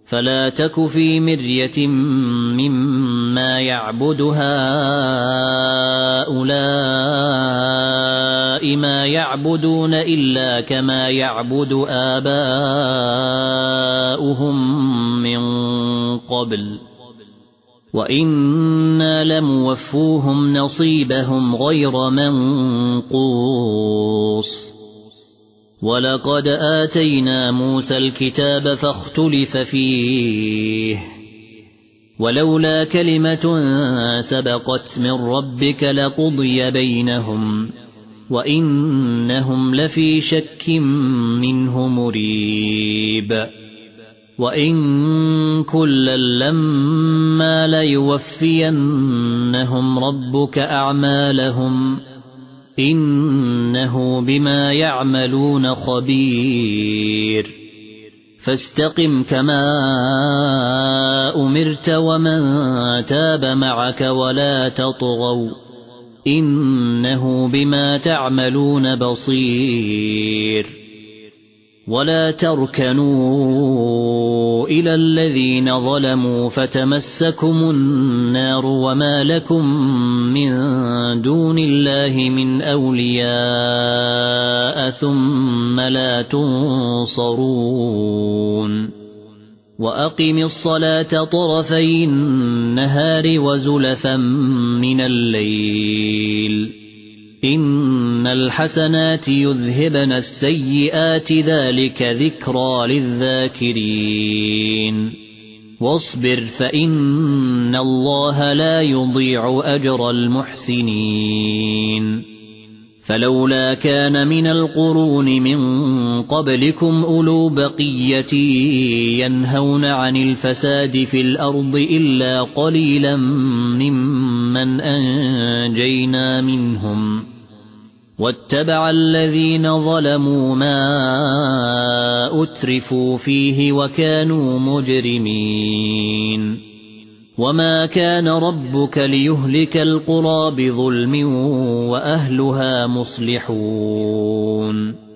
فلا تك في مرية مما يعبد هؤلاء ما يعبدون إلا كما يعبد آباؤهم من قبل وإنا لموفوهم نصيبهم غير منقوص ولقد آتينا موسى الكتاب فاختلف فيه ولولا كلمة سبقت من ربك لقضي بينهم وإنهم لفي شك منه مريب وإن كلا لما ليوفينهم ربك أعمالهم إنه بما يعملون خبير فاستقم كما أمرت ومن تاب معك ولا تطغوا إنه بما تعملون بصير ولا تركنوا إلى الذين ظلموا فتمسكم النار وما لكم من دون الله من أولياء ثم لا تنصرون وأقم الصلاة طرفي النهار وزلفا من الليل إن الحسنات يذهبن السيئات ذلك ذكرى للذاكرين واصبر فإن الله لا يضيع أجر المحسنين فلولا كان من القرون من قبلكم أولو بقية ينهون عن الفساد في الأرض إلا قليلا ممن أنجينا منهم واتبع الذين ظلموا ما أترفوا فيه وكانوا مجرمين وما كان ربك ليهلك القرى بظلم وأهلها مصلحون